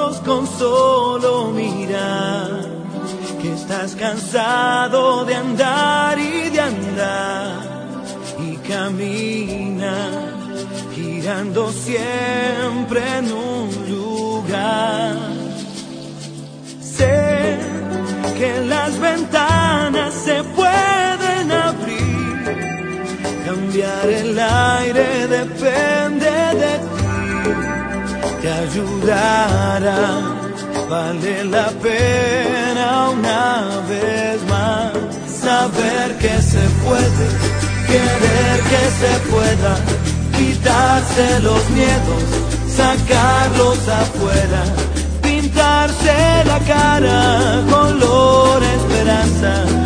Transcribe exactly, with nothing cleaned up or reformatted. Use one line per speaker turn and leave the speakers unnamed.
ojos con solo mirar, que estás cansado de andar y de andar, y camina girando siempre en un lugar. Sé que las ventanas se pueden abrir, cambiar el aire depende de ti, te ayudará, vale la pena una vez más saber que se puede, querer que se pueda, quitarse los miedos, sacarlos afuera, pintarse la cara color esperanza.